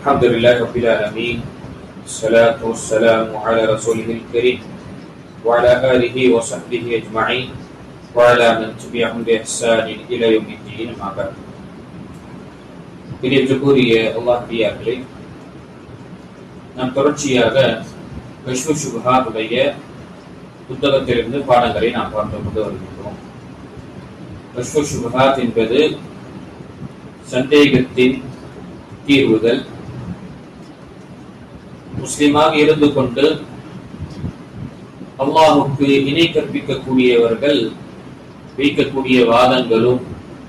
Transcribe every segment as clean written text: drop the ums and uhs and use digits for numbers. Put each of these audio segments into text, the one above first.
الحمد لله رب العالمين الصلاة والسلام على رسوله الكريم وعلى آله وصحبه أجمعين وعلى من تبعهم بإحسان إلى يوم الدين ما بعد. பிரியத்துக்குரிய அல்லாஹ்வியார்களே, நாம் தொடர்ச்சியாக கஷ்ஃபு ஷுபஹாத்துடைய புத்தகத்திலிருந்து பாடங்களை நாம் பார்த்து கொண்டு வருகின்றோம். கஷ்ஃபு ஷுபஹாத் என்பது சந்தேகத்தின் தீர்வுகள். முஸ்லிமாக இருந்து கொண்டு அல்லாஹுக்கு இணை கற்பிக்கக்கூடியவர்கள் வைக்கக்கூடிய வாதங்களும்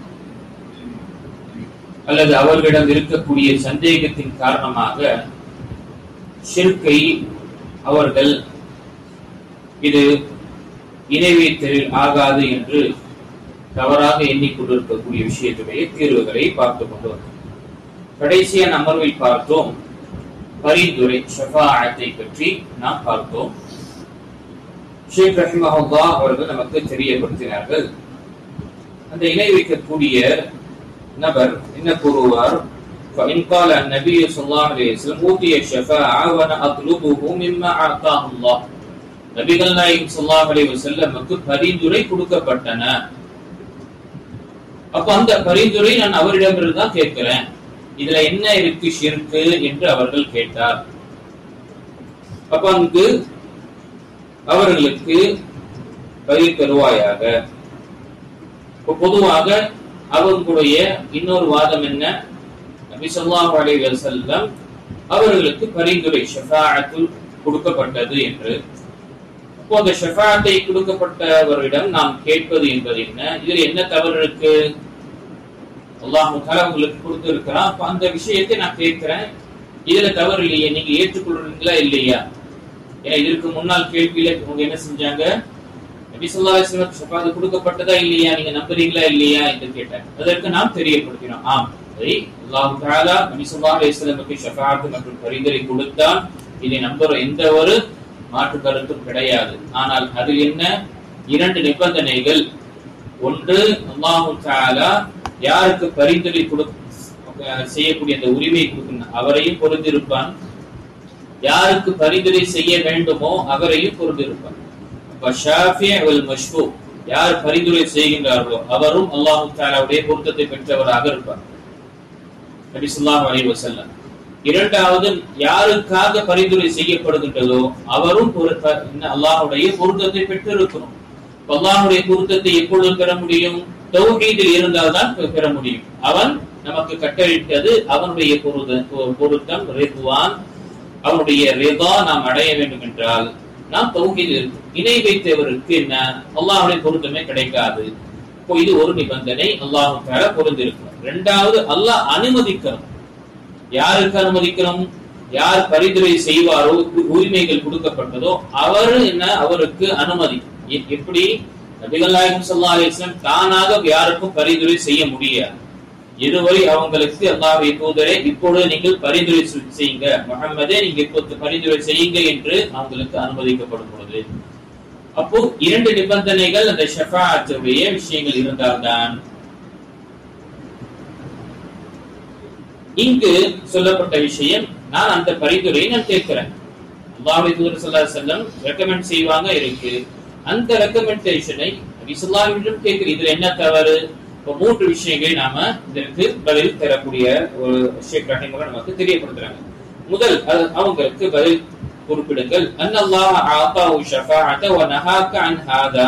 அல்லது அவர்களிடம் இருக்கக்கூடிய சந்தேகத்தின் காரணமாக ஷிர்கை அவர்கள் இது இணை வைத்தலில் ஆகாது என்று தவறாக எண்ணிக்கொண்டிருக்கக்கூடிய விஷயத்துடைய தீர்வுகளை பார்த்துக் கொண்டு வந்தோம். கடைசியான அமர்வில் பார்த்தோம் பரிந்துரை ஷஃபாஅத்தை பற்றி நாம் பார்த்தோம். ஷேக் ரஹிமஹுல்லாஹ் அவர்கள் நமக்கு தெரியப்படுத்தினார்கள். அந்த இணை வைக்கக்கூடிய நபர் என்ன கூறுவார்? فإن قال النبي صلى الله عليه وسلم أوتي الشفاعة وأنا أطلبه مما أعطاه الله. நபிகள் நாயகம் ஸல்லல்லாஹு அலைஹி வஸல்லமுக்கு பரிந்துரை கொடுக்கப்பட்டன. அப்ப அந்த பரிந்துரை நான் அவரிடமிருந்து தான் கேட்கிறேன். இதுல என்ன இருக்கு ஷிர்க் என்று அவர்கள் கேட்டார். அப்ப அங்கு அவர்களுக்கு பதில் தருவாயாக. பொதுவாக அவர்களுடைய இன்னொரு வாதம் என்ன? நபி ஸல்லல்லாஹு அலைஹி வஸல்லம் அவர்களுக்கு பரிந்துரை ஷஃபாஅத்து கொடுக்கப்பட்டது என்று. அப்போ அந்த ஷஃபாஅத்தை கொடுக்கப்பட்டவரிடம் நாம் கேட்பது என்பது என்ன? இதில் என்ன தவறு இருக்கு? அல்லாஹ் தஆலா உங்களுக்கு கொடுத்திருக்கிறான். அப்ப அந்த விஷயத்தை நான் கேட்கிறேன், இதுல தவறு இல்லையே, நீங்க ஏற்றுக்கொள்றீங்களா இல்லையா? ஏன்னா இதற்கு முன்னால் கேள்வியில அவங்க என்ன செஞ்சாங்க? நபி ஸல்லல்லாஹு அலைஹி வஸல்லம் ஷஃபாஅத் கொடுக்கப்பட்டதா இல்லையா, நீங்க நம்புறீங்களா இல்லையா என்று கேட்டாங்க. அதற்கு நாம் தெரியப்படுத்தினோம், ஆம், அல்லாஹ் தஆலா நபி ஸல்லல்லாஹு அலைஹி வஸல்லமுக்கு ஷஃபாஅத் மற்றும் பரிந்துரை கொடுத்தான். இதை நம்புற எந்த ஒரு மாற்று கருத்தும் கிடையாது. ஆனால் அதில் என்ன இரண்டு நிபந்தனைகள். ஒன்று, அல்லாஹ் தஆலா யாருக்கு பரிந்துரை செய்யக்கூடிய அந்த உரிமை கொடுக்கணும் அவரையும் பொருந்திருப்பான், யாருக்கு பரிந்துரை செய்ய வேண்டுமோ அவரையும் பொருந்திருப்பான். யார் பரிந்துரை செய்கின்றார்களோ அவரும் அல்லாஹ் தஆலாவுடைய பொருத்தத்தை பெற்றவராக இருப்பார். நபி ஸல்லல்லாஹு அலைஹி வஸல்லம். இரண்டாவது, யாருக்காக பரிந்துரை செய்யப்படுகின்றதோ அவரும் அல்லாஹ்வுடைய பொருத்தத்தை பெற்றிருக்கணும். அல்லாஹ்வுடைய பொருத்தத்தை எப்பொழுது பெற முடியும்? தௌஹீதில் இருந்தால்தான் பெற முடியும். அவன் நமக்கு கட்டளையிட்டது அவனுடைய பொருத்தம் ரிதுவான், அவனுடைய ரிதா நாம் அடைய வேண்டும் என்றால் நாம் தௌஹீதில் இணை வைத்தவருக்கு என்ன அல்லாஹ்வுடைய பொருத்தமே கிடைக்காது. இப்போ இது ஒரு நிபந்தனை, அல்லாஹ் தஆலா பொருந்திருக்கிறார். இரண்டாவது, அல்லாஹ் அனுமதிக்கணும். யாருக்கு அனுமதிக்கணும்? யார் பரிந்துரை செய்வாரோ, உரிமைகள் கொடுக்கப்பட்டதோ அவர் என்ன அவருக்கு அனுமதி. எப்படி? நபிகள் நாயகம் ஸல்லல்லாஹு அலைஹி வஸல்லம் தானாக யாருக்கும் பரிந்துரை செய்ய முடியாது. இதுவரை அவங்களுக்கு அல்லாஹ்வுடைய தூதரே இப்பொழுது நீங்கள் பரிந்துரை செய்யுங்க, முஹம்மதே நீங்க இப்போது பரிந்துரை செய்யுங்க என்று அவங்களுக்கு அனுமதிக்கப்படும் பொழுது, அப்போ இரண்டு நிபந்தனைகள் அந்த ஷஃபாஅத்துடைய விஷயங்கள் இருந்தால்தான். இங்கு சொல்லப்பட்ட விஷயம், நான் அந்த பரிந்துரையை நான் கேட்கிறேன். அல்லாஹ்வுடைய தூதர் ஸல்லல்லாஹு அலைஹி வஸல்லம் ரெக்கமெண்ட் செய்வாங்க இருக்கு. அந்த ரெக்கமெண்டேஷனை நபி ஸல்லல்லாஹு அலைஹி வஸல்லம் கேட்கிறேன். இதுல என்ன தவறு? இப்போ மூன்று விஷயங்களை நாம இதற்கு பதில் தரக்கூடிய ஒரு ஷேக் ரஹிமஹுல்லாஹ் நமக்கு தெரியப்படுத்துறாங்க. முதல், அவங்களுக்கு பதில் குறிப்பிடுங்கள். அன்னல்லாஹ் ஆதாஹு ஷஃபாஅத வ நஹாக அன் ஹாதா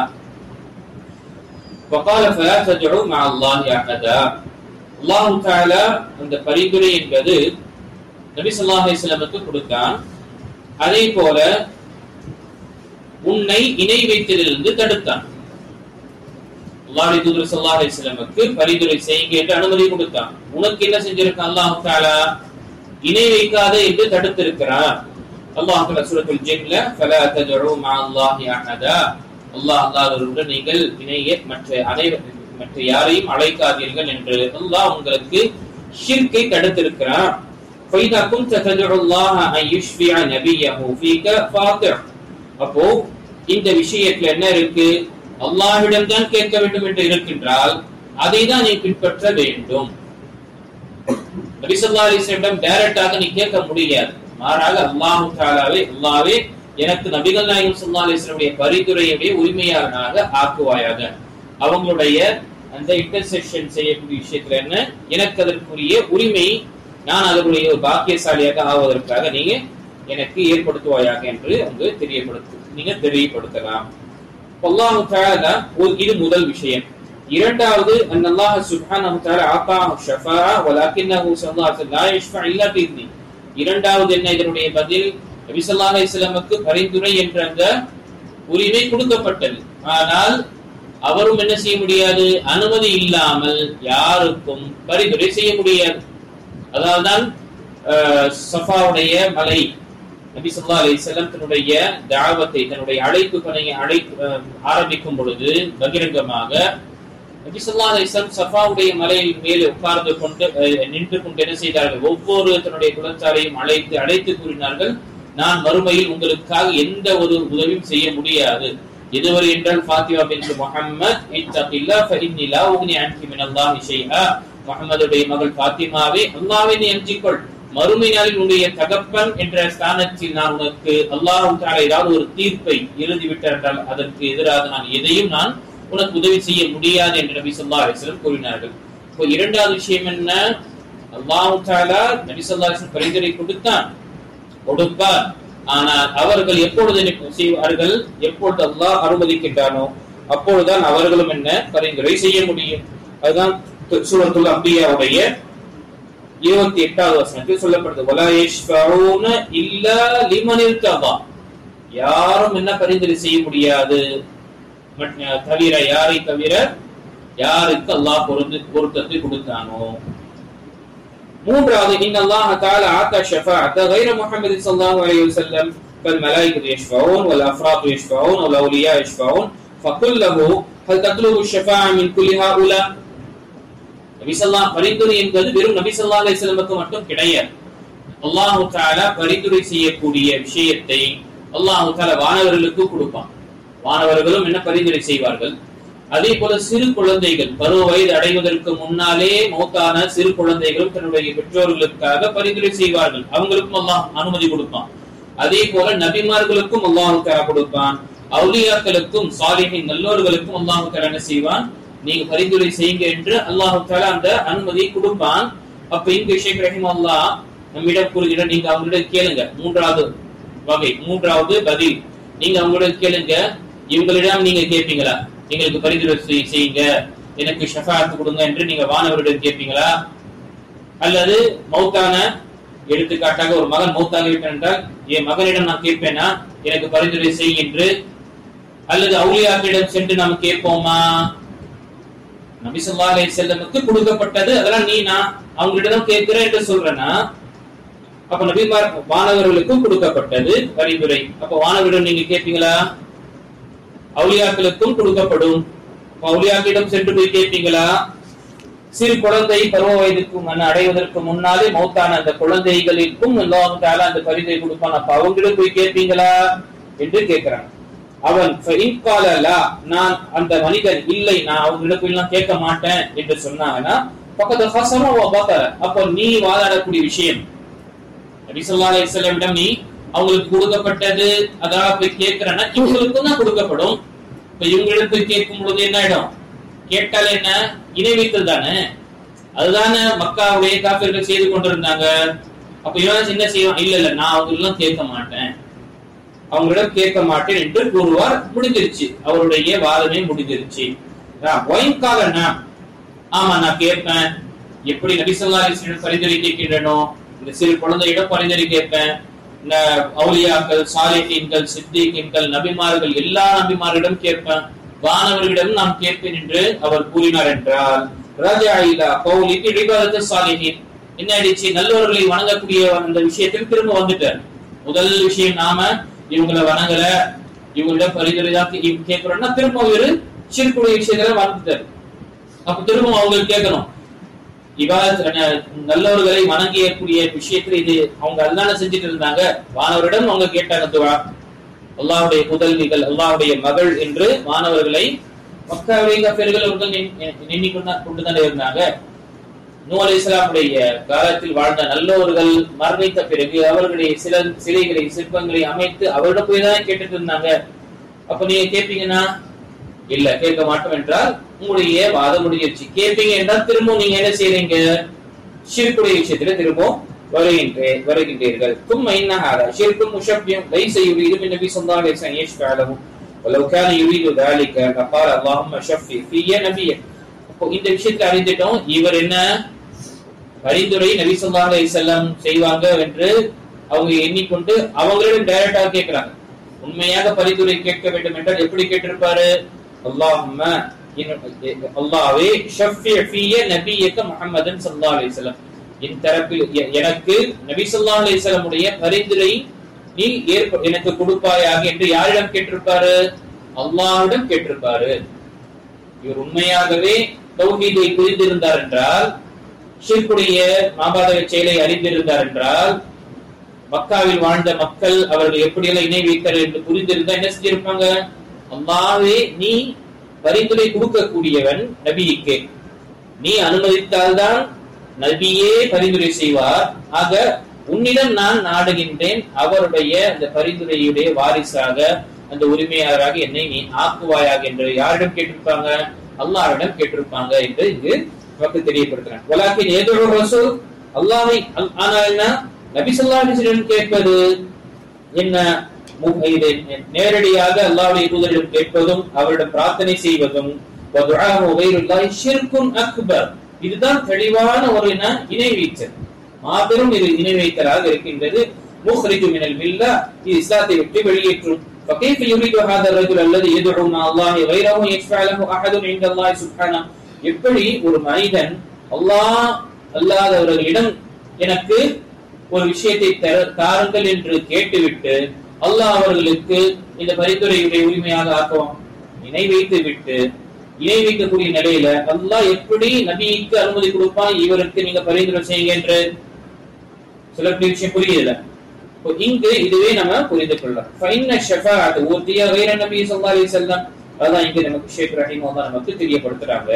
فقال فلا تدعوا مع الله احدا. அல்லாஹ் தஆலா அந்த பரிந்துரை என்பது நபி ஸல்லல்லாஹு அலைஹி வஸல்லமுக்கு கொடுத்தான். அதே போல உன்னை இணை வைத்ததிலிருந்து தடுத்தான். அல்லாஹ்வுடைய தூதர் ஸல்லல்லாஹு அலைஹி வஸல்லமுக்கு பரிந்துரை செய்யுங்க என்று அனுமதி கொடுத்தான். உனக்கு என்ன செஞ்சிருக்கான்? அல்லாஹ் தஆலா இணை வைக்காதே என்று தடுத்திருக்கிறான். அல்லாஹ் தஆலா சூரத்துல் ஜின்ல ஃபலா ததுஉ மஅல்லாஹி அஹதா, அல்லாஹ்வுடன் நீங்கள் இணைய மற்ற யாரையும் அழைக்காதீர்கள் என்று அல்லாஹ் உங்களுக்கு ஷிர்கை தடுத்திருக்கிறான். ஃபைதா குன்த ததுஉ அல்லாஹ அன் யுஷ்ஃபிஅ நபியஹு ஃபீக ஃபாத்திர். அப்போ இந்த விஷயத்துல என்ன இருக்கு? அல்லாஹ்விடம் தான் கேட்க வேண்டும் என்று இருக்கின்றால் அதை தான் நீ பின்பற்ற வேண்டும். நபி ஸல்லல்லாஹு அலைஹி வஸல்லம் டைரக்டாக நீ கேட்க முடியாது. மாறாக அல்லாஹ் தஆலாவே அல்லாஹ்வே எனக்கு நபிகள் நாயகம் ஸல்லல்லாஹு அலைஹி வஸல்லம் பரிந்துரையுடைய உரிமையாளனாக ஆக்குவாயாக. அவங்களுடைய அந்த இன்டர்செக்ஷன் செய்யக்கூடிய விஷயத்துல என்ன எனக்கு அதற்குரிய உரிமை, நான் அதனுடைய பாக்கியசாலியாக ஆவதற்காக நீங்க எனக்கு ஏற்படுத்துவாயாக என்று அங்கு தெரியப்படுத்தலாம். அல்லாஹ் தஆலா இது முதல் விஷயம். இரண்டாவது அல்லாஹ் சுப்ஹானஹு வ தஆலா ஆதாஹு ஷஃபாஅ வலக்கின்னஹு ஸல்லல்லாஹு அலைஹி வஸல்லம் லா யஷ்ஃபஅ இல்லா பிஇذنி. இரண்டாவது என்ன இதனுடைய பதில்? நபி ஸல்லல்லாஹு அலைஹி வஸல்லமுக்கு பரிந்துரை என்ற அந்த உரிமை கொடுக்கப்பட்டது. ஆனால் அவரும் என்ன செய்ய முடியாது? அனுமதி இல்லாமல் யாருக்கும் பரிந்துரை செய்ய முடியாது. அதால்தான் சஃபாவுடைய மலை நபி ஸல்லல்லாஹு அலைஹி வஸல்லம் தன்னுடைய தஅவத்தை, தன்னுடைய அழைப்பு பணியை ஆரம்பிக்கும் பொழுது பகிரங்கமாக நபி ஸல்லல்லாஹு அலைஹி வஸல்லம் சஃபாவுடைய மலையின் மேலே உட்கார்ந்து கொண்டு நின்று கொண்டு என்ன செய்தார்கள்? ஒவ்வொரு தன்னுடைய குலத்தாரையும் அழைத்து கூறினார்கள், நான் மறுமையில் உங்களுக்காக எந்த ஒரு உதவியும் செய்ய முடியாது. எதுவரை என்றால் ஃபாத்திமா பின்த் முஹம்மத் இத்தகில்லா ஃபஇன்னி லா உக்னி அன்கி மினல்லாஹி ஷைஆ. முஹம்மதுடைய மகள் ஃபாத்திமாவே, அல்லாஹ்வை நீ அஞ்சிக்கொள், மறுமை நாளில் உன்னுடைய தகப்பன் என்ற ஸ்தானத்தில் நான் உனக்கு அல்லாஹ் தஆலா ஏதாவது ஒரு தீர்ப்பை எழுதிவிட்டார் என்றால் அதற்கு எதிராக நான் எதையும் நான் உனக்கு உதவி செய்ய முடியாது என்று நபி ஸல்லல்லாஹு அலைஹி வஸல்லம் கூறினார்கள். இப்போ இரண்டாவது விஷயம் என்ன? அல்லாஹ் தஆலா நபி ஸல்லல்லாஹு அலைஹி வஸல்லம் பரிந்துரை கொடுப்பார். ஆனால் அவர்கள் எப்பொழுது செய்வார்கள்? எப்பொழுது அல்லாஹ் அனுமதிக்கின்றானோ அப்பொழுதுதான் அவர்களும் என்ன பரிந்துரை செய்ய முடியும். அதுதான் சூரத்துல் அன்பியாவுடைய 28வது வசனத்தில் சொல்லப்படுது, வலா யஷ்ஃபஊன இல்லா லிமன் இர்ததா. யாரும் என்ன பரிந்துரை செய்ய முடியாது தவிர யாரை தவிர யாருக்கு அல்லாஹ் பொருத்தத்தை கொடுத்தானோ. மூன்றாவது இன்னல்லாஹ தஆலா ஆதா ஷஃபாஅத கைர முஹம்மது ஸல்லல்லாஹு அலைஹி வஸல்லம் பல் மலாயிகத்து யஷ்ஃபஊன் வல் அஃப்ராது யஷ்ஃபஊன் வல் அவுலியா யஷ்ஃபஊன் ஃபகுல்லஹு ஹல் தத்லுபு ஷஃபாஅ மின் குல்லி ஹாஉலா. நபி ஸல்லல்லாஹு பரிந்துரை என்பது வெறும் நபி ஸல்லல்லாஹு அலைஹி வஸல்லமுக்கு மட்டும் கிடையாது. அல்லாஹ் தஆலா பரிந்துரை செய்யக்கூடிய விஷயத்தை அல்லாஹ் தஆலா வானவர்களுக்கு கொடுப்பான். வானவர்களும் என்ன பரிந்துரை செய்வார்கள். அதே போல சிறு குழந்தைகள் பருவ வயது அடைவதற்கு முன்னாலே மௌத்தான சிறு குழந்தைகளும் தன்னுடைய பெற்றோர்களுக்காக பரிந்துரை செய்வார்கள். அவங்களுக்கும் அல்லாஹ் அனுமதி கொடுப்பான். அதே போல நபிமார்களுக்கும் அல்லாஹ் தஆலா கொடுப்பான். அவுலியாக்களுக்கும் சாலிஹின் நல்லோர்களுக்கும் அல்லாஹ் தஆலா என்ன செய்வான்? நீங்க பரிந்துரை செய்யுங்க என்று அல்லாஹ் தஆலா அந்த அனுமதி கொடுப்பான். அப்ப இங்க ஷேக் ரஹிமஹுல்லாஹ் நம்மிடம் கூறுகிற, நீங்க அவங்களிடம் கேளுங்க. மூன்றாவது பதில், நீங்க அவங்களிடம் கேளுங்க. இவங்களிடம் நீங்க கேட்பீங்களா? எங்களுக்கு பரிந்துரை செய்யுங்க, எனக்கு ஷஃபாஅத் கொடுங்க என்று நீங்க வானவரிடம் கேட்பீங்களா? அல்லது மௌத்தான, எடுத்துக்காட்டாக ஒரு மகன் மௌத்தாகிவிட்டான் என்றால் என் மகனிடம் நான் கேட்பேனா எனக்கு பரிந்துரை செய் என்று? அல்லது அவுலியாக்களிடம் சென்று நாம் கேட்போமா? நபி ஸல்லல்லாஹு அலைஹி வஸல்லமுக்கு கொடுக்கப்பட்டது, அதெல்லாம் நான் அவங்களிடம் கேட்கிறேன் என்று சொல்றேன்னா அப்ப நபிமார் வானவர்களுக்கும் கொடுக்கப்பட்டது பரிந்துரை. அப்ப வானவரிடம் நீங்க கேட்பீங்களா? அவுலியாக்களுக்கும் கொடுக்கப்படும். அவுலியாக்களிடம் சென்று போய் கேட்பீங்களா? சிறு குழந்தை பருவ வயதுக்கு அடைவதற்கு முன்னாலே மௌத்தான அந்த குழந்தைகளுக்கும் அல்லாஹ் தஆலா அந்த பரிந்துரை கொடுப்பான். அப்ப அவங்களிடம் போய் கேட்பீங்களா என்று கேட்கிறாங்க. அவன் நான் அந்த மனிதன் இல்லை, நான் அவங்களிடம் போய் எல்லாம் கேட்க மாட்டேன் என்று சொன்னாங்கன்னா பக்கத்து ஹஸன வ பதர, அப்ப நீ வாதாடக்கூடிய விஷயம் நபி ஸல்லல்லாஹு அலைஹி வஸல்லம் நீ அவங்களுக்கு கொடுக்கப்பட்டது அதாவது போய் கேட்கிறேன்னா இவங்களுக்கும் தான் கொடுக்கப்படும். இப்ப இவங்களிடம் போய் கேட்கும் பொழுது என்ன ஆயிடும்? கேட்டால் என்ன? இணை வைத்தல் தானே. அதுதானே மக்காவுடைய காஃபிர்கள் செய்து கொண்டிருந்தாங்க. அப்ப இவன் என்ன செய்வான்? இல்ல நான் அவங்களெல்லாம் கேட்க மாட்டேன், அவங்களிடம் கேட்க மாட்டேன் என்று கூறுவார். முடிஞ்சிருச்சு, அவருடைய வாதமே முடிஞ்சிருச்சு. ஆமா நான் கேட்பேன். எப்படி நபி ஸல்லல்லாஹு அலைஹி வஸல்லம் பரிந்துரை கேட்கின்றனோ இந்த சிறு குழந்தையிடம் பரிந்துரை கேட்பேன். அவுலியாக்கள், சாலிஹீன்கள், சித்திகீன்கள், நபிமார்கள் எல்லா நபிமார்களிடம் கேட்பேன், வானவர்களிடம் நாம் கேட்பேன் என்று அவர் கூறினார் என்றால் என்ன ஆயிடுச்சு? நல்லவர்களை வணங்கக்கூடிய அந்த விஷயத்தில் திரும்ப வந்துட்டார். முதல் விஷயம் நாம இவங்களை வணங்கல, இவங்களிடம் பரிந்துரை தான் கேட்கிறோம்னா திரும்ப ஒரு சிறுக்குடைய விஷயத்துல வந்துட்டார். அப்ப திரும்ப அவங்க கேட்கணும். நல்லவர்களை வணங்கியக்கூடிய விஷயத்துல இது அவங்க அதுதானே செஞ்சுட்டு இருந்தாங்க. வானவரிடம் அவங்க கேட்டாங்க துவா, அல்லாஹ்வுடைய புதல்விகள், அல்லாஹ்வுடைய மகள் என்று வானவர்களை மக்காவுடைய கஃபிர்கள் அவர்கள் எண்ணிக்கொண்டுதானே இருந்தாங்க. நூஹ் அலைஹிஸ்ஸலாமுடைய காலத்தில் வாழ்ந்த நல்லோர்கள் மரணித்த பிறகு அவர்களுடைய சிலைகளை சிற்பங்களை அமைத்து அவரிடம் போய் தான் கேட்டுட்டு இருந்தாங்க. அப்ப நீங்க கேட்பீங்கன்னா இல்ல கேட்க மாட்டோம் என்றால் உங்களுடைய வாதம் முடிஞ்சிருச்சு. கேட்பீங்க என்றால் திரும்ப நீங்க என்ன செய்றீங்க? ஷிர்க்குடைய விஷயத்துல திரும்ப வருகின்றீர்கள். ثم ان هذا شرك مشبه ليس يريد من النبي صلى الله عليه وسلم يشفع له ولو كان يريد ذلك فقال اللهم شفع في نبيك. அப்போ இந்த விஷயத்தை அறிந்துட்டோம். இவர் என்ன பரிந்துரை நபி ஸல்லல்லாஹு அலைஹி வஸல்லம் செய்வாங்க என்று அவங்க எண்ணிக்கொண்டு அவங்களிடம் டைரக்டா கேட்கிறாங்க. உண்மையாக பரிந்துரை கேட்க வேண்டும் என்றால் எப்படி கேட்டிருப்பாரு? அல்லாஹ்வே ஷஃபி ஃபிய நபியக முஹம்மதன் ஸல்லல்லாஹு அலைஹி வஸல்லம், என் தரப்பில் எனக்கு நபி ஸல்லல்லாஹு அலைஹி வஸல்லம் உடைய பரிந்துரை நீ எனக்கு கொடுப்பாயாக என்று யாரிடம் கேட்டிருப்பாரு? அல்லாஹ்விடம் கேட்டிருப்பாரு. இவர் உண்மையாகவே தௌஹீதை புரிந்திருந்தார் என்றால், ஷிர்க்குடைய மாபாதக செயலை அறிந்திருந்தார் என்றால், மக்காவில் வாழ்ந்த மக்கள் அவர்கள் எப்படியெல்லாம் இணை வைத்தார் என்று புரிந்திருந்தா என்ன செஞ்சிருப்பாங்க? அல்லாஹ்வே நீ பரிந்துரை கொடுக்கக்கூடியவன் நபிக்கு, நீ அனுமதித்தால்தான் நபியே பரிந்துரை செய்வார். ஆக உன்னிடம் நான் நாடுகின்றேன், அவருடைய அந்த பரிந்துரையுடைய வாரிசாக அந்த உரிமையாளராக என்னை நீ ஆக்குவாயாக என்று யாரிடம் கேட்டிருப்பாங்க? அல்லாஹ்விடம் கேட்டிருப்பாங்க என்று இங்கு நமக்கு தெரியப்படுத்துறாங்க. வலாக்கின் ஏதோ ரசூல் அல்லாஹ்வை ஆனால் என்ன நபி ஸல்லல்லாஹு அலைஹி வஸல்லம் கேட்பது என்ன? நேரடியாக அல்லாஹ்வுடைய தூதரிடம் கேட்பதும் அவரிடம் பிரார்த்தனை செய்வதும் ஷிர்குன் அக்பர், இதுதான் தெளிவான ஒரு இணை வைத்தல், மாபெரும் இது இணை வைத்தலாக இருக்கின்றது. முஹ்ரிஜு மினல் மில்லா, இது இஸ்லாத்தை விட்டு வெளியேற்றும். فكيف يريد هذا الرجل الذي يدعو مع الله غيره يشفع له احد عند الله سبحانه؟ எப்படி ஒரு மனிதன் அல்லாஹ் அல்லாதவர்களிடம் எனக்கு ஒரு விஷயத்தை தாருங்கள் என்று கேட்டுவிட்டு அல்லாஹ் அவர்களுக்கு இந்த பரிந்துரையுடைய உரிமையாக ஆக்குவான்? இணை வைத்து விட்டு இணை வைக்கக்கூடிய நிலையில அல்லாஹ் எப்படி நபிக்கு அனுமதி கொடுப்பான் இவருக்கு நீங்க பரிந்துரை செய்யுங்க என்று? சில விஷயம் புரியல. இங்கு இதுவே நம்ம புரிந்து கொள்ளலாம். ஃபைன்ன ஷஃபாஅத் ஊதிய غير நபி ஸல்லல்லாஹு அலைஹி வஸல்லம், அதான் இங்க நமக்கு ஷேக் ரஹிமஹுல்லாஹ் நமக்கு தெரியப்படுத்துறாங்க.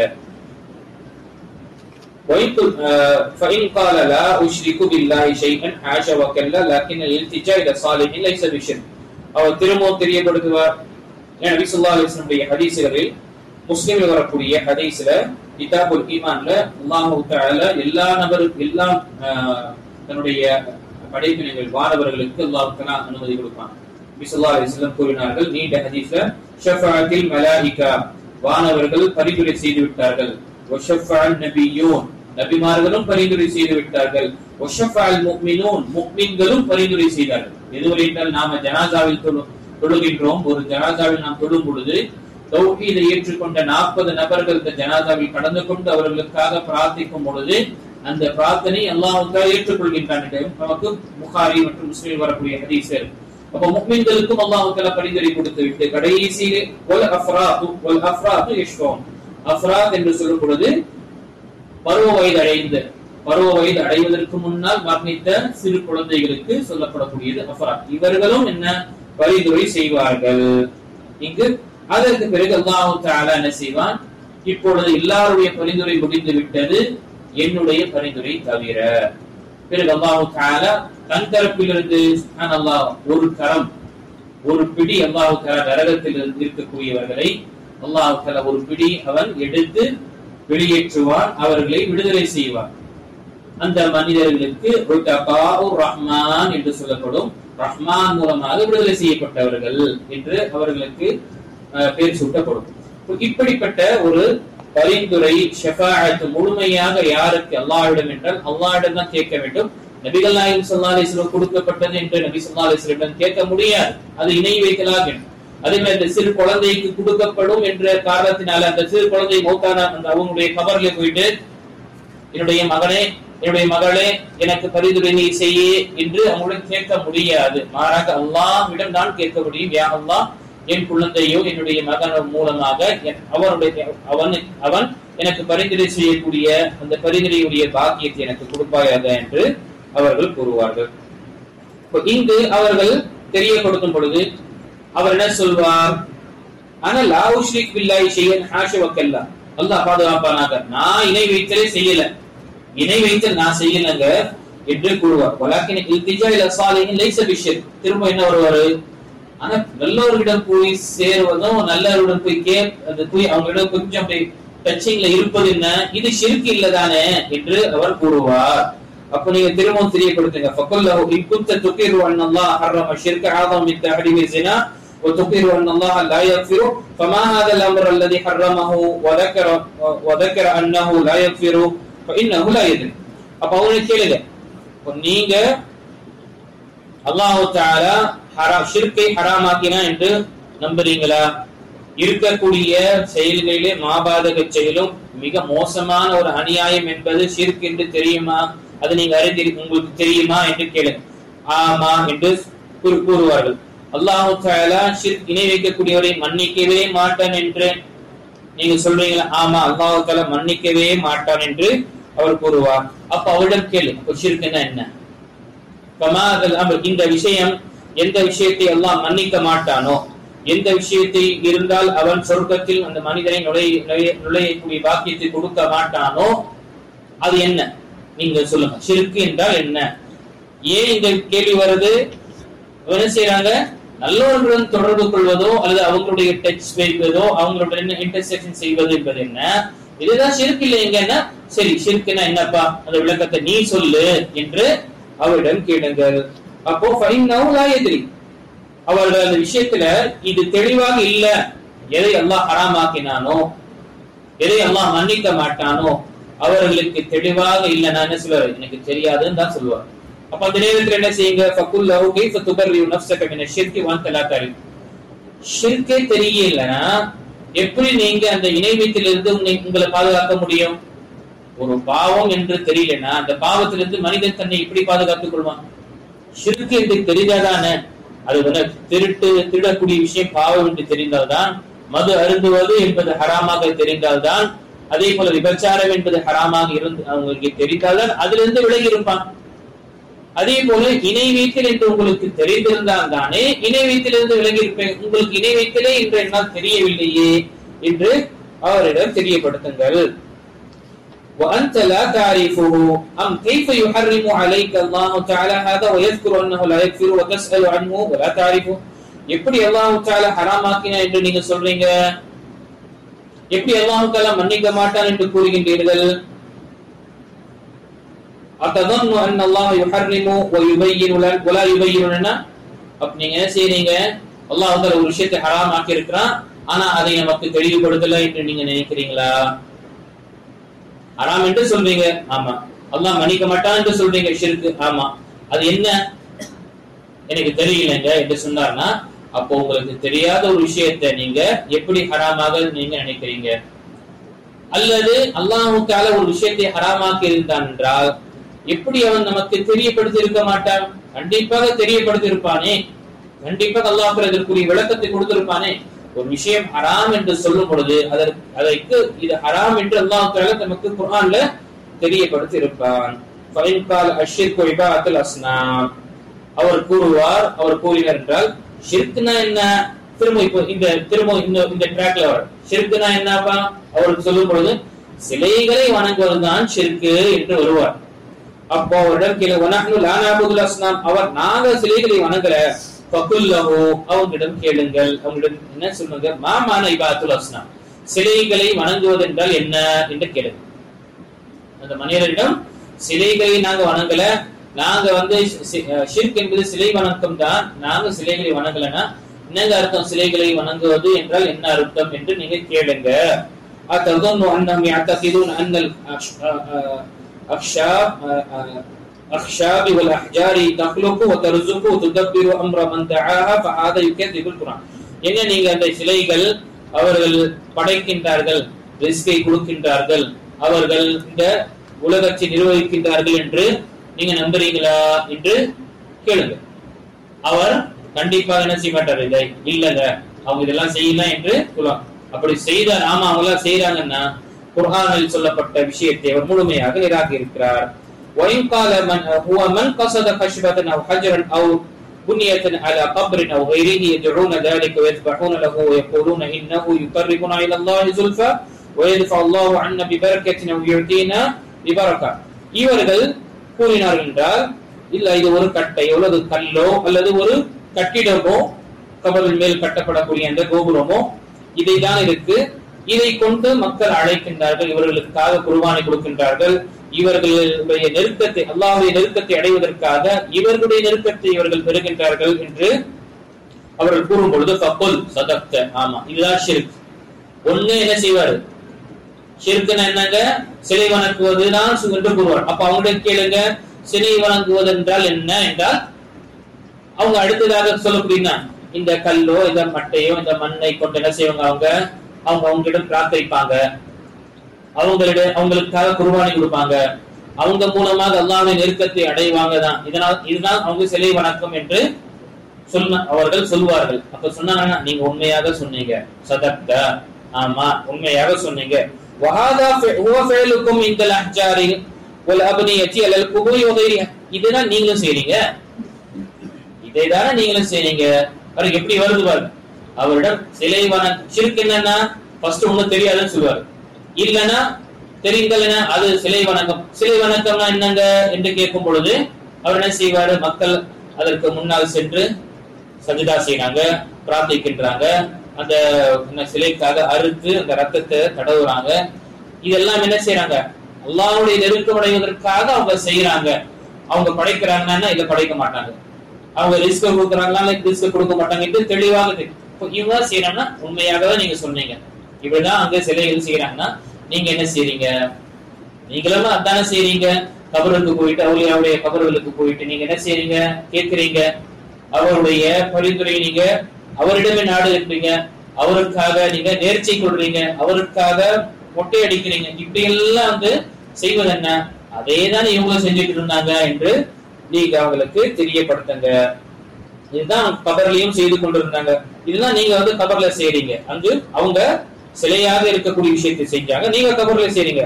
فإن قال لا أشرك بالله شيئا حاشا وكلا لكن الالتجاء إلى الصالح ليس بشرك. அவர் திரும்பவும் தெரியப்படுத்துவார். நபி ஸல்லல்லாஹு அலைஹி வஸல்லம் உடைய ஹதீஸ்களில், முஸ்லிமில் வரக்கூடிய ஹதீஸ்ல கிதாபுல் ஈமான்ல அல்லாஹ் தஆலா எல்லா தன்னுடைய படைப்பினங்கள் வானவர்களுக்கு அல்லாஹ் தஆலா அனுமதி கொடுப்பான். நபி ஸல்லல்லாஹு அலைஹி வஸல்லம் கூறினார்கள் நீண்ட ஹதீஸ்ல, ஷஃபாஅத்தில் மலாயிகா, வானவர்கள் பரிந்துரை செய்து விட்டார்கள். வஷஃபஅன் நபியூன், நபிமார்களும் பரிந்துரை செய்து விட்டார்கள். வஷஃபஅல் முஃமினூன், முஃமின்களும் பரிந்துரை செய்தார்கள். எதுவரை என்றால் நாம ஜனாசாவில் தொழுகின்றோம். ஒரு ஜனாசாவில் நாம் தொழும் பொழுது தௌஹீதை ஏற்றுக்கொண்ட 40 நபர்கள் இந்த ஜனாசாவில் கடந்து கொண்டு அவர்களுக்காக பிரார்த்திக்கும் பொழுது அந்த பிரார்த்தனை அல்லாஹ் தஆலா ஏற்றுக்கொள்கின்றான் என்று நமக்கு புகாரி மற்றும் முஸ்லிமில் வரக்கூடிய ஹதீஸ்கள். அப்ப முஃமின்களுக்கும் அல்லாஹ் தஆலா பரிந்துரை கொடுத்து விட்டு கடைசியிலே வல் அஃப்ராது யஷ்ஃபூன், அஃப்ராத் என்று சொல்லும் பொழுது பருவ வயது அடைவதற்கு முன்னால் மரணித்த சிறு குழந்தைகளுக்கு சொல்லப்படக்கூடியது அஃப்ராத். இவர்களும் என்ன பரிந்துரை செய்வார்கள். இங்கு அதற்கு பிறகு அல்லாஹ் தஆலா என்ன செய்வான்? இப்பொழுது எல்லாருடைய பரிந்துரை முடிந்து விட்டது, என்னுடைய பரிந்துரை தவிர. பிறகு அல்லாஹ் தஆலா தன் தரப்பிலிருந்து சுப்ஹானல்லாஹ் ஒரு பிடி அல்லாஹ் தஆலா நரகத்தில் இருக்கக்கூடியவர்களை அல்லாஹ் தஆலா ஒரு பிடி அவன் எடுத்து வெளியேற்றுவான், அவர்களை விடுதலை செய்வான். அந்த மனிதர்களுக்கு ரஹ்மான் என்று சொல்லப்படும், ரஹ்மான் மூலமாக விடுதலை செய்யப்பட்டவர்கள் என்று அவர்களுக்கு பேர் சூட்டப்படும். இப்படிப்பட்ட ஒரு பரிந்துரை ஷஃபாஅத் முழுமையாக யாருக்கு? அல்லாஹ்விடம் என்றால் அல்லாஹ்விடம் தான் கேட்க வேண்டும். நபிகள் நாயகம் ஸல்லல்லாஹு அலைஹி வஸல்லம் கொடுக்கப்பட்டது என்று நபி ஸல்லல்லாஹு அலைஹி வஸல்லம் கேட்க முடியாது, அது இணை வைக்கலாக. அதே மாதிரி இந்த சிறு குழந்தைக்கு கொடுக்கப்படும் என்ற காரணத்தினால அந்த சிறு குழந்தை மௌத்தான அவங்களுடைய கபர்ல போயிட்டு என்னுடைய மகளே எனக்கு பரிந்துரை நீ செய்ய என்று அவங்களுடன் கேட்க முடியாது. மாறாக அல்லாஹ்விடம் தான் கேட்க முடியும். யா அல்லாஹ், என் குழந்தையோ என்னுடைய மகன் மூலமாக அவன் எனக்கு பரிந்துரை செய்யக்கூடிய அந்த பரிந்துரையுடைய பாக்கியத்தை எனக்கு கொடுப்பாயாக என்று அவர்கள் கூறுவார்கள். இங்கு அவர்கள் தெரியப்படுத்தும் பொழுது அவர் என்ன சொல்வார்? ஆனா லா உஷ்ரிக் பில்லாஹி ஷைஅன் ஹாஷா வக்கல்லா, அல்லாஹ் பாதுகாப்பானாக, நான் இணை வைத்தலே செய்யல, இணை வைத்தல் நான் செய்யலங்க என்று கூறுவார். வலாக்கின் இல்திஜா இலா சாலிஹின் லைஸ பிஷிர்க். திரும்ப என்ன வருவாரு, ஆனா நல்லவர்களிடம் போய் சேருவதும் நல்லவரிடம் போய் அவங்களிடம் கொஞ்சம் டச்சிங்ல இருப்பது என்ன, இது ஷிர்க் இல்லதானே என்று அவர் கூறுவார். அப்ப நீங்க திரும்பவும் தெரியப்படுத்துங்க. ஃபகுல்லஹு இன் குன்த துகிரு அன்னல்லாஹ் ஹர்ரம ஷிர்க ஆதம் மின் தஹரீமி ஸினா வ துகிரு அன்னல்லாஹ லா யக்ஃபிரு ஃபமா ஹாதல் அம்ர் அல்லதி ஹர்ரமஹு வ ذكر அன்னஹு லா யக்ஃபிரு ஃபஇன்னஹு லா யத்ரி. அப்ப அவரை கேளுங்க, நீங்க அல்லாஹ் தஆலா ஷிர்கை ஹராமாக்கினா என்று நம்புறீங்களா? இருக்கக்கூடிய செயல்களிலே மாபாதக செயலும் மிக மோசமான ஒரு அநியாயம் என்பது ஷிர்க் என்று தெரியுமா? அது நீங்க உங்களுக்கு தெரியுமா என்று கேளுங்க. ஆமா என்று கூறுவார்கள். அல்லாஹ் தஆலா ஷிர்க் இணை வைக்கக்கூடியவரை மன்னிக்கவே மாட்டான் என்று நீங்க சொல்றீங்களா? ஆமா, அல்லாஹ் தஆலா மன்னிக்கவே மாட்டான் என்று அவர் கூறுவார். அப்ப அவரிடம் கேளு, ஷிர்க்னா என்ன? இந்த விஷயம், எந்த விஷயத்தை அல்லாஹ் மன்னிக்க மாட்டானோ, எந்த விஷயத்தை இருந்தால் அவன் சொர்க்கத்தில் அந்த மனிதனை நுழையக்கூடிய பாக்கியத்தை கொடுக்க மாட்டானோ அது என்ன? நீங்க சொல்லுங்க. ஷிர்க் என்றால் என்ன? ஏன் இந்த கேள்வி வருது? என்ன செய்யறாங்க? நல்லவர்களுடன் தொடர்பு கொள்வதோ அல்லது அவங்களுடைய டச் வைப்பதோ அவங்களுடைய இன்டர்செக்ஷன் செய்வது என்பது என்ன? இதுதான் ஷிர்க் இல்லைங்கன்னா, சரி ஷிர்க்னா என்னப்பா, அந்த விளக்கத்தை நீ சொல்லு என்று அவரிடம் கேளுங்கள். அப்போ ஃபைன்னஹு லா யத்ரி, அவர்கள் அந்த விஷயத்துல இது தெளிவாக இல்ல. எதை அல்லாஹ் ஹராமாக்கினானோ, எதை அல்லாஹ் மன்னிக்க மாட்டானோ அவர்களுக்கு தெளிவாக இல்ல. நான் என்ன சொல்லுவாரு, எனக்கு தெரியாதுன்னு தான் சொல்லுவார். அப்ப அந்த நேரத்துல என்ன செய்யுங்க? ஃபகுல்லஹு கைஃப துபர்ரி நஃப்ஸக மின ஷிர்கி வ அன்த லா தஅரிஃப். ஷிர்கே தெரியலனா எப்படி நீங்க அந்த இணையத்திலிருந்து உங்களை பாதுகாக்க முடியும்? ஒரு பாவம் என்று தெரியலனா அந்த பாவத்திலிருந்து மனிதன் தன்னை எப்படி பாதுகாத்துக் கொள்வான்? ஷிர்க் என்று தெரிந்தாதானே, அது திருடக்கூடிய விஷயம் பாவம் என்று தெரிந்தால்தான், மது அருந்துவது என்பது ஹராமாக தெரிந்தால்தான், அதே போல விபச்சாரம் என்பது ஹராமாக இருந்து அவங்களுக்கு தெரிந்தால்தான் அதிலிருந்து விலகி இருப்பான். அதே போல இணை வைத்தல் என்று உங்களுக்கு தெரிந்திருந்தால் தானே இணை வைத்திலிருந்து விலகி இருப்பேன். உங்களுக்கு இணை வைத்தலே என்று என்னால் தெரியவில்லையே என்று அவரிடம் தெரியப்படுத்துங்கள். وأنت لا تعرفه أم كيف يحرم عليك الله تعالى هذا ويذكر أنه لا يكفر وتسأل عنه ولا تعرفه. எப்படி அல்லாஹ் தஆலா ஹராமாக்கினா என்று நீங்க சொல்றீங்க? எப்படி அல்லாஹ் தஆலா மன்னிக்க மாட்டான் என்று கூறுகின்றீர்கள்? أتظن أن الله يحرم ويبين ولا يبين لنا. அப்ப நீங்க என்ன செய்றீங்க? அல்லாஹ் தஆலா ஒரு விஷயத்தை ஹராமாக்கி இருக்கிறான், ஆனா அதை நமக்கு தெளிவுபடுத்தல என்று நீங்க நினைக்கிறீங்களா? ஹராம் என்று சொல்றீங்க, ஆமா. அல்லாஹ் மன்னிக்க மாட்டான் என்று சொல்றீங்க, ஷிர்க், ஆமா. அது என்ன எனக்கு தெரியலங்க என்று சொன்னார்னா, அப்போ உங்களுக்கு தெரியாத ஒரு விஷயத்தை நீங்க எப்படி ஹராமாக நீங்க நினைக்கிறீங்க? அல்லது அல்லாஹ் தஆலா ஒரு விஷயத்தை ஹராமாக்கி இருந்தான் என்றால் எப்படி அவன் நமக்கு தெரியப்படுத்தி இருக்க மாட்டான்? கண்டிப்பாக தெரியப்படுத்தி இருப்பானே. கண்டிப்பாக அல்லாஹ் அதற்குரிய விளக்கத்தை கொடுத்திருப்பானே. ஒரு விஷயம் ஹராம் என்று சொல்லும் பொழுது அதற்கு இது ஹராம் என்று அல்லாஹ் தஆலா நமக்கு குர்ஆன்ல தெரியப்படுத்தி இருப்பான். ஃபைன் கால் அஷ்ஷிர்கு இபாதத்துல் அஸ்னாம். அவர் கூறினார் என்றால் ஷிர்க்னா என்ன? திரும்ப இந்த ட்ராக்ல வர ஷிர்க்னா என்னப்பா அவருக்கு சொல்லும் பொழுது சிலைகளை வணங்குவதுதான் ஷிர்க் என்று வருவார். அப்போ அவரிடம் கேளு, வனஹ்னு லா நஅபுதுல் அஸ்னாம், அவர் நாங்க சிலைகளை வணங்கல. ஃபகுல்லஹு, அவங்களிடம் கேளுங்கள், அவங்களிடம் என்ன சொல்லுங்க, மா மான இபாதத்துல் அஸ்னாம், சிலைகளை வணங்குவது என்றால் என்ன என்று கேளுங்க. அந்த மனிதரிடம் சிலைகளை நாங்க வணங்கல, நாங்க ஷிர்க் என்பது சிலை வணக்கம் தான், நாங்க சிலைகளை வணங்கலனா என்னங்க அர்த்தம்? சிலைகளை வணங்குவது என்றால் என்ன அர்த்தம் என்று நீங்க கேளுங்க. அத்தظن انهم يعتقدون ان الاخشاب والاحجار تخلق وترزق وتدبر امر من دعاها فهذا يكذب القران. என்ன நீங்க அந்த சிலைகள் அவர்கள் படைக்கின்றார்கள், ரிஸ்கை கொடுக்கின்றார்கள், அவர்கள் இந்த உலகத்தை நிர்வகிக்கின்றார்கள் என்று நீங்க நம்புறீங்களா என்று கேளுங்க. அவர் கண்டிப்பாக என்ன செய்ய மாட்டார், இதை இல்லங்க அவங்க இதெல்லாம் செய்யலாம் என்று சொல்லுவாங்க. அப்படி செய்தார், ஆமா அவங்க எல்லாம் செய்யறாங்கன்னா குர்ஆனில் சொல்லப்பட்ட விஷயத்தை அவர் முழுமையாக நிராகரிக்கிறார். وَإِنْ قَالَ هُوَ مَنْ قَصَدَ خَشْبَةً أَوْ حَجَرًا أَوْ بُنْيَةً عَلَى قَبْرٍ أَوْ غَيْرِهِ يَدْعُونَ ذَلِكَ وَيَذْبَحُونَ لَهُ وَيَقُولُونَ إِنَّهُ يُقَرِّبُنَا إِلَى اللَّهِ زُلْفَى وَيَدْفَعُ اللَّهُ عَنَّا بِبَرَكَةٍ أَوْ يُعْطِينَا بِبَرَكَةٍ. இவர்கள் கூறினார்கள் என்றால், இல்ல இது ஒரு கட்டையோ அல்லது கல்லோ அல்லது ஒரு கட்டிடமோ, கபரின் மேல் கட்டப்படக்கூடிய அந்த கோபுரமோ இதைதான் இருக்கு. இதை கொண்டு மக்கள் அழைக்கின்றார்கள், இவர்களுக்காக குர்பானி கொடுக்கின்றார்கள், இவர்களுடைய நெருக்கத்தை, அல்லாஹ்வுடைய நெருக்கத்தை அடைவதற்காக இவர்களுடைய நெருக்கத்தை இவர்கள் பெறுகின்றார்கள் என்று அவர்கள் கூறும் பொழுது ஃபகுல் சதக்த, ஆமா இதுதான் ஷிர்க். ஒண்ணு என்ன செய்வாரு, ஷிர்க்னா என்னங்க, சிலை வணங்குவதுதான் என்று கூறுவார். அப்ப அவங்களுக்கு கேளுங்க, சிலை வணங்குவது என்றால் என்ன என்றால், அவங்க அடுத்ததாக சொல்லக்கூடியனா இந்த கல்லோ இந்த மட்டையோ இந்த மண்ணை கொண்டு என்ன செய்வாங்க, அவங்க அவங்களிடம் பிரார்த்திப்பாங்க, அவங்களுக்காக குர்பானி கொடுப்பாங்க, அவங்க மூலமாக அல்லாஹ்வுடைய நெருக்கத்தை அடைவாங்க தான். இதுதான் அவங்க சிலை வணக்கம் என்று அவர்கள் சொல்வார்கள். அப்ப சொன்னாங்கன்னா நீங்க உண்மையாக சொன்னீங்க, சதக்த, ஆமா உண்மையாக சொன்னீங்க. வஹாதா ஹுவ ஃபஅலுக்கும் இன்தல் அஹ்ஜாரி வல் அப்னியத்தி அலல் குபூரி வ கைரிஹா, இதுதான் நீங்களும் செய்றீங்க, இதைதானே நீங்களும் செய்றீங்க. அவருக்கு எப்படி வருது பாருங்க. அவரிடம் சிலை ஷிர்க் என்னன்னா ஃபர்ஸ்ட் ஒண்ணு தெரியாதுன்னு சொல்லுவாரு, இல்லைன்னா தெரியுங்களா அது சிலை வணக்கம். சிலை வணக்கம்னா என்னங்க என்று கேட்கும் பொழுது அவர் என்ன செய்வாரு, மக்கள் அதற்கு முன்னால் சென்று சஜிதா செய்யறாங்க, பிரார்த்திக்கின்றாங்க, அந்த சிலைக்காக அறுத்து அந்த ரத்தத்தை தடவுறாங்க. இதெல்லாம் என்ன செய்யறாங்க, அல்லாஹ்வுடைய நெருக்கம் அடைவதற்காக அவங்க செய்யறாங்க. அவங்க படைக்கிறாங்கன்னா இதை படைக்க மாட்டாங்க, அவங்க ரிஸ்க் கொடுக்குறாங்களா ரிஸ்க் கொடுக்க மாட்டாங்க என்று தெளிவாக இவங்க செய்யறாங்கன்னா உண்மையாகவே நீங்க சொன்னீங்க. இப்படிதான் அங்க சிலைகள் செய்யறாங்கன்னா நீங்க என்ன செய்றீங்க, நீங்களும் அதான செய்றீங்க. கபருக்கு போயிட்டு அவருடைய கபர்களுக்கு போயிட்டு நீங்க என்ன செய்றீங்க, கேட்கிறீங்க, அவருடைய பரிந்துரை நீங்க அவரிடமே நாடு இருப்பீங்க, அவருக்காக நீங்க நேர்ச்சை கொள்றீங்க, அவருக்காக மொட்டை அடிக்கிறீங்க. இப்படி எல்லாம் வந்து செய்வது என்ன, அதேதான் இவங்க செஞ்சுட்டு இருந்தாங்க என்று நீங்க அவங்களுக்கு தெரியப்படுத்துங்க. இதுதான் கபர்லயும் செய்து கொண்டிருந்தாங்க, இதுதான் நீங்க வந்து கபர்ல செய்றீங்க. அங்கு அவங்க சிலையாக இருக்கக்கூடிய விஷயத்தை செஞ்சாங்க, நீங்க கபர்ல செய்றீங்க.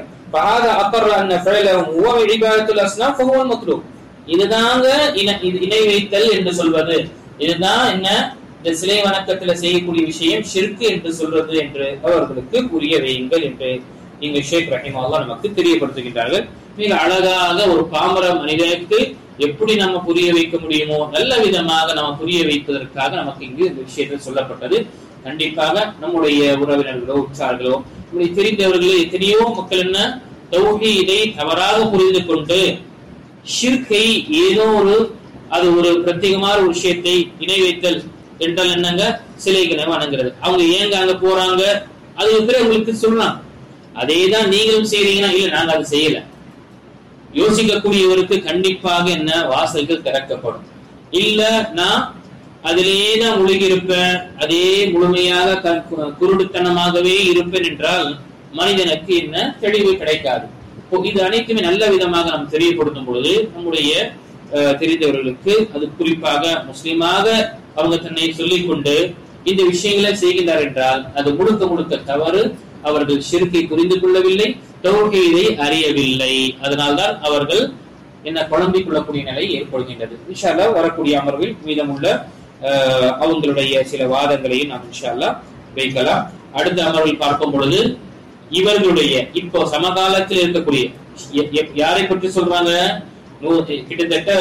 இதுதாங்க இணை வைத்தல் என்று சொல்வது, இதுதான் என்ன இந்த சிலை வணக்கத்துல செய்யக்கூடிய விஷயம் ஷிர்க் என்று சொல்றது என்று அவர்களுக்கு புரிய வையுங்கள் என்று இங்கு ஷேக் ரஹிமஹுல்லாஹ் நமக்கு தெரியப்படுத்துகின்றார்கள். மிக அழகாக ஒரு பாமர மனிதனுக்கு எப்படி நம்ம புரிய வைக்க முடியுமோ நல்ல விதமாக நம்ம புரிய வைப்பதற்காக நமக்கு இங்கு இந்த விஷயத்தில் சொல்லப்பட்டது. கண்டிப்பாக நம்முடைய உறவினர்களோ உற்றார்களோ இப்படி தெரிந்தவர்களோ எத்தனையோ மக்கள் என்ன தௌஹீதை தவறாக புரிந்து கொண்டு ஷிர்கை ஏதோ அது ஒரு பிரத்யேகமான ஒரு விஷயத்தை இணை வைத்தல் என்றால் என்னங்க, சிலைகளை வணங்குறது. அவங்க ஏங்க அங்க போறாங்க அது உங்களுக்கு சொல்லலாம், அதேதான் நீங்களும் செய்றீங்கன்னா இல்ல நாங்க அதை செய்யல, யோசிக்கக்கூடியவருக்கு கண்டிப்பாக என்ன வாசல்கள் திறக்கப்படும். இல்ல நான் அதிலேதான் முழுகி இருப்பேன், அதே முழுமையாக குருடுத்தனமாகவே இருப்பேன் என்றால் மனிதனுக்கு என்ன தெளிவு கிடைக்காது. இது அனைத்துமே நல்ல விதமாக நாம் தெரியப்படுத்தும் பொழுது நம்முடைய தெரிந்தவர்களுக்கு, அது குறிப்பாக முஸ்லிமாக அவங்க தன்னை சொல்லிக் கொண்டு இந்த விஷயங்களை செய்கின்றார் என்றால் அது முழுக்க முழுக்க தவறு. அவர்கள் ஷிர்கை புரிந்து கொள்ளவில்லை, தௌஹீதை அறியவில்லை, அதனால்தான் அவர்கள் என்ன குழம்பிக் கொள்ளக்கூடிய நிலை ஏற்படுகின்றது. இன்ஷா அல்லாஹ் வரக்கூடிய அமர்வில் மீதமுள்ள அவங்களுடைய சில வாதங்களையும் நாம் இன்ஷா அல்லாஹ் வைக்கலாம். அடுத்த அமர்வில் பார்க்கும் பொழுது இவர்களுடைய இப்போ சமகாலத்தில் இருக்கக்கூடிய யாரை பற்றி சொல்றாங்க, கிட்டத்தட்ட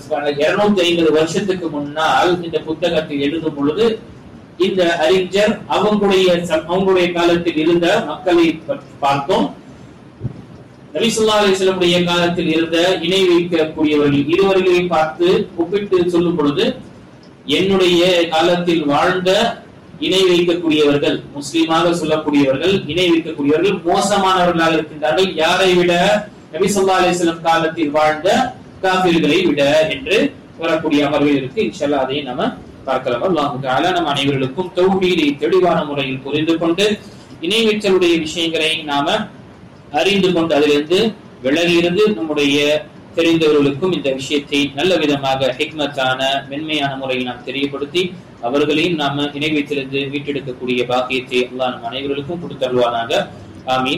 250 வருஷத்துக்கு முன்னால் இந்த புத்தகத்தை எழுதும் பொழுது இந்த அறிஞர் அவங்களுடைய காலத்தில் இருந்த மக்களை பார்த்தோம். நபி ஸல்லல்லாஹு அலைஹி வஸல்லம் காலத்தில் இருந்த இணை வைக்கக்கூடியவர்கள் இருவர்களையும் பார்த்து ஒப்பிட்டு சொல்லும் பொழுது என்னுடைய காலத்தில் வாழ்ந்த இணை வைக்கக்கூடியவர்கள், முஸ்லிமாக சொல்லக்கூடியவர்கள், இணை வைக்கக்கூடியவர்கள் மோசமானவர்களாக இருக்கின்றார்கள். யாரை விட? நபி ஸல்லல்லாஹு அலைஹி வஸல்லம் காலத்தில் வாழ்ந்த காஃபிர்களை விட என்று வரக்கூடிய அமர்வில் இருக்கு. இன்ஷா அல்லாஹ் அதை நாம பார்க்கலாம். அல்லாஹ் தஆலா நம் அனைவர்களுக்கும் தௌஹீதை தெளிவான முறையில் புரிந்து கொண்டு இணை வைத்தலுடைய விஷயங்களை நாம அறிந்து கொண்டு அதிலிருந்து விலகி இருந்து நம்முடைய தெரிந்தவர்களுக்கும் இந்த விஷயத்தை நல்ல விதமாக ஹிக்மத்தான மென்மையான முறையில் நாம் தெரியப்படுத்தி அவர்களையும் நாம இணை வைத்திருந்து மீட்டெடுக்கக்கூடிய பாக்கியத்தை அல்லாஹ் நம் அனைவர்களுக்கும் கொடுத்தருள்வானாக. ஆமீன்.